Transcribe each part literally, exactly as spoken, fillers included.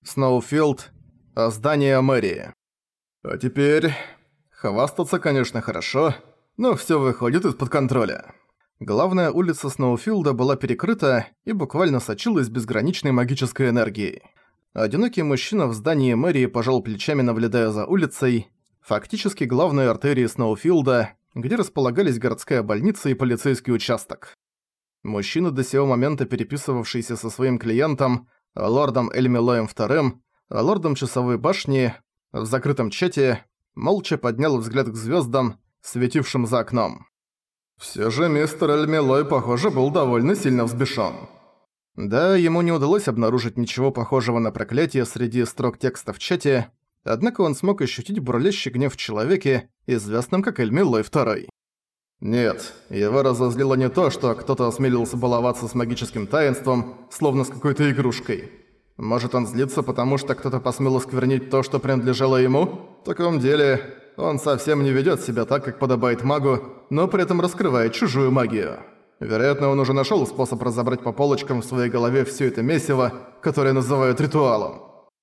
Сноуфилд. Здание мэрии. А теперь... Хвастаться, конечно, хорошо, но всё выходит из-под контроля. Главная улица Сноуфилда была перекрыта и буквально сочилась безграничной магической энергией. Одинокий мужчина в здании мэрии пожал плечами, наблюдая за улицей, фактически главной артерией Сноуфилда, где располагались городская больница и полицейский участок. Мужчина, до сего момента переписывавшийся со своим клиентом, лордом Эльмилоем вторым, лордом Часовой башни, в закрытом чате, молча поднял взгляд к звёздам, светившим за окном. Всё же мистер Эльмилой, похоже, был довольно сильно взбешён. Да, ему не удалось обнаружить ничего похожего на проклятие среди строк текста в чате, однако он смог ощутить бурлящий гнев в человеке, известном как Эльмилой второй. Нет, его разозлило не то, что кто-то осмелился баловаться с магическим таинством, словно с какой-то игрушкой. Может, он злится, потому что кто-то посмел осквернить то, что принадлежало ему? В таком деле, он совсем не ведёт себя так, как подобает магу, но при этом раскрывает чужую магию. Вероятно, он уже нашёл способ разобрать по полочкам в своей голове всё это месиво, которое называют ритуалом.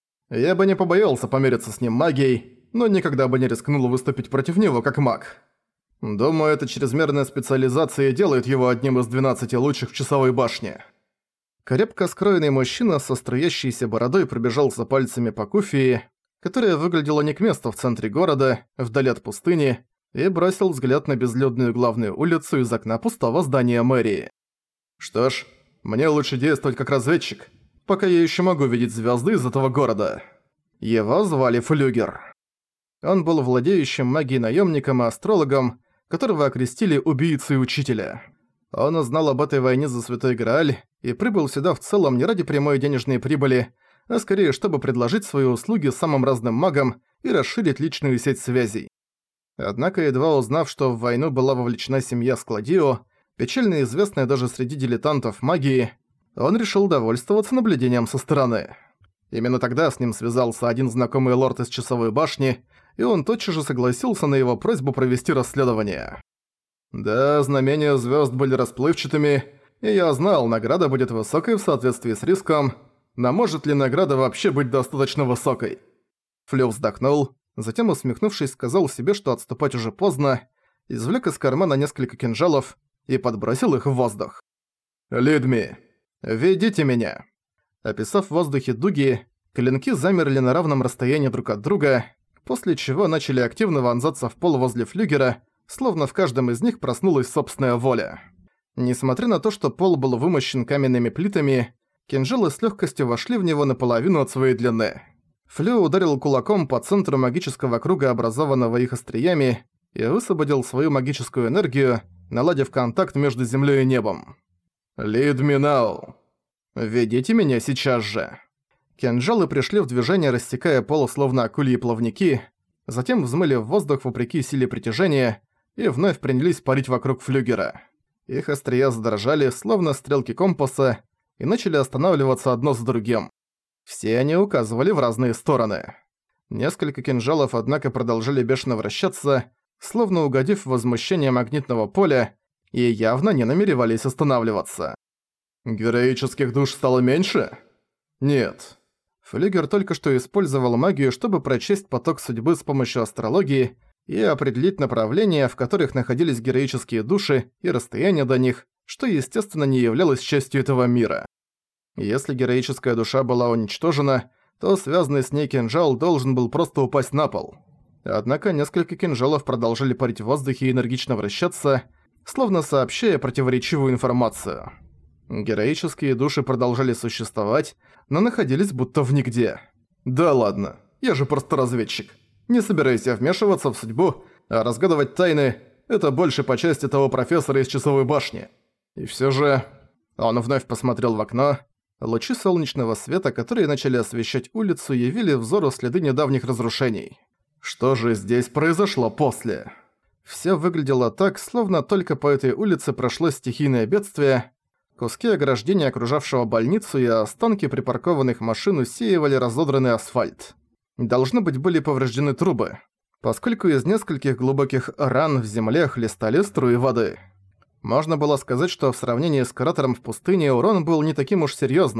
Я бы не побоялся помериться с ним магией, но никогда бы не рискнул выступить против него как маг. Думаю, эта чрезмерная специализация делает его одним из двенадцати лучших в Часовой башне. Крепко скроенный мужчина со струящейся бородой пробежался пальцами по куфии, которая выглядела не к месту в центре города, вдали от пустыни, и бросил взгляд на безлюдную главную улицу из окна пустого здания мэрии. Что ж, мне лучше действовать как разведчик, пока я ещё могу видеть звёзды из этого города. Его звали Флюгер. Он был владеющим магией наёмником и астрологом, которого окрестили убийцей учителя. Он узнал об этой войне за Святой Грааль и прибыл сюда в целом не ради прямой денежной прибыли, а скорее чтобы предложить свои услуги самым разным магам и расширить личную сеть связей. Однако, едва узнав, что в войну была вовлечена семья Складио, печально известная даже среди дилетантов магии, он решил довольствоваться наблюдением со стороны. Именно тогда с ним связался один знакомый лорд из Часовой башни, и он тотчас же согласился на его просьбу провести расследование. Да, знамения звёзд были расплывчатыми, и я знал, награда будет высокой в соответствии с риском, но может ли награда вообще быть достаточно высокой? Флю вздохнул, затем, усмехнувшись, сказал себе, что отступать уже поздно, извлек из кармана несколько кинжалов и подбросил их в воздух. «Лидми, ведите меня!» Описав в воздухе дуги, клинки замерли на равном расстоянии друг от друга, после чего начали активно вонзаться в пол возле Флюгера, словно в каждом из них проснулась собственная воля. Несмотря на то, что пол был вымощен каменными плитами, кинжалы с легкостью вошли в него наполовину от своей длины. Флю ударил кулаком по центру магического круга, образованного их остриями, и высвободил свою магическую энергию, наладив контакт между землей и небом. «Lead me now. Ведите меня сейчас же». Кинжалы пришли в движение, рассекая пол словно акульи плавники, затем взмыли в воздух вопреки силе притяжения и вновь принялись парить вокруг Флюгера. Их острия задрожали, словно стрелки компаса, и начали останавливаться одно за другим. Все они указывали в разные стороны. Несколько кинжалов, однако, продолжали бешено вращаться, словно угодив в возмущение магнитного поля, и явно не намеревались останавливаться. «Героических душ стало меньше?» «Нет». Флюгер только что использовал магию, чтобы прочесть поток судьбы с помощью астрологии и определить направления, в которых находились героические души и расстояние до них, что, естественно, не являлось частью этого мира. Если героическая душа была уничтожена, то связанный с ней кинжал должен был просто упасть на пол. Однако несколько кинжалов продолжили парить в воздухе и энергично вращаться, словно сообщая противоречивую информацию. Героические души продолжали существовать, но находились будто в нигде. «Да ладно, я же просто разведчик. Не собираюсь я вмешиваться в судьбу, а разгадывать тайны – это больше по части того профессора из Часовой башни». И всё же… Он вновь посмотрел в окно. Лучи солнечного света, которые начали освещать улицу, явили взору следы недавних разрушений. Что же здесь произошло после? Всё выглядело так, словно только по этой улице прошло стихийное бедствие. Куски ограждения, окружавшего больницу, и останки припаркованных машин усеивали разодранный асфальт. Должно быть, были повреждены трубы, поскольку из нескольких глубоких ран в земле хлестали струи воды. Можно было сказать, что в сравнении с кратером в пустыне урон был не таким уж серьёзным,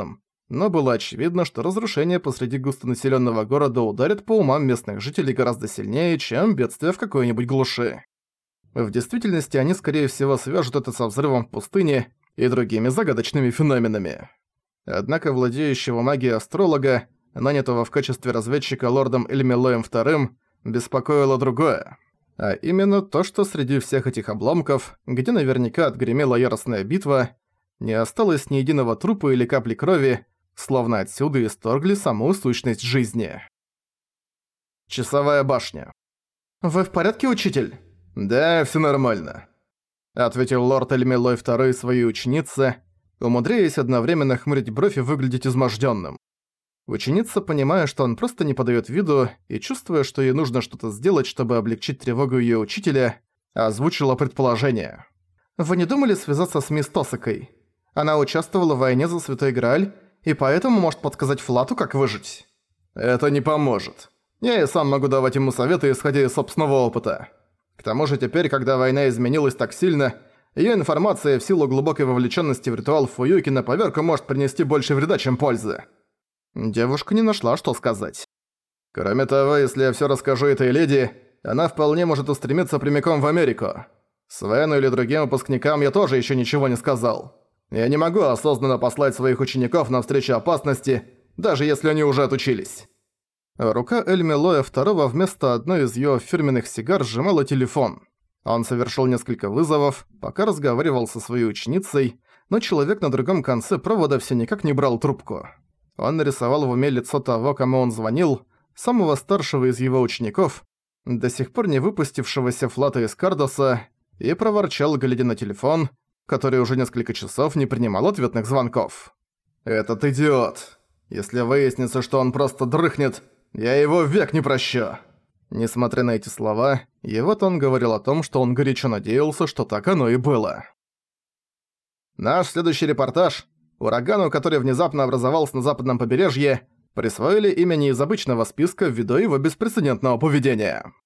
но было очевидно, что разрушение посреди густонаселенного города ударит по умам местных жителей гораздо сильнее, чем бедствие в какой-нибудь глуши. В действительности они, скорее всего, свяжут это со взрывом в пустыне и другими загадочными феноменами. Однако владеющего магией астролога, нанятого в качестве разведчика лордом Эльмилоем вторым, беспокоило другое. А именно то, что среди всех этих обломков, где наверняка отгремела яростная битва, не осталось ни единого трупа или капли крови, словно отсюда исторгли саму сущность жизни. Часовая башня. «Вы в порядке, учитель?» «Да, всё нормально», — ответил лорд Эльмилой второй своей ученице, умудряясь одновременно хмурить бровь и выглядеть измождённым. Ученица, понимая, что он просто не подаёт виду, и чувствуя, что ей нужно что-то сделать, чтобы облегчить тревогу её учителя, озвучила предположение. «Вы не думали связаться с мисс Тосакой? Она участвовала в войне за Святой Грааль, и поэтому может подсказать Флату, как выжить». «Это не поможет. Я и сам могу давать ему советы, исходя из собственного опыта. К тому же теперь, когда война изменилась так сильно, её информация в силу глубокой вовлечённости в ритуал Фуюки на поверку может принести больше вреда, чем пользы». Девушка не нашла, что сказать. «Кроме того, если я всё расскажу этой леди, она вполне может устремиться прямиком в Америку. Свену или другим выпускникам я тоже ещё ничего не сказал. Я не могу осознанно послать своих учеников навстречу опасности, даже если они уже отучились». Рука Эльмилоя второго вместо одной из её фирменных сигар сжимала телефон. Он совершил несколько вызовов, пока разговаривал со своей ученицей, но человек на другом конце провода всё никак не брал трубку. Он нарисовал в уме лицо того, кому он звонил, самого старшего из его учеников, до сих пор не выпустившегося Флата из Кардоса, и проворчал, глядя на телефон, который уже несколько часов не принимал ответных звонков. «Этот идиот! Если выяснится, что он просто дрыхнет, я его век не прощу!» Несмотря на эти слова, его тон говорил о том, что он горячо надеялся, что так оно и было. Наш следующий репортаж. Урагану, который внезапно образовался на западном побережье, присвоили имя не из обычного списка ввиду его беспрецедентного поведения.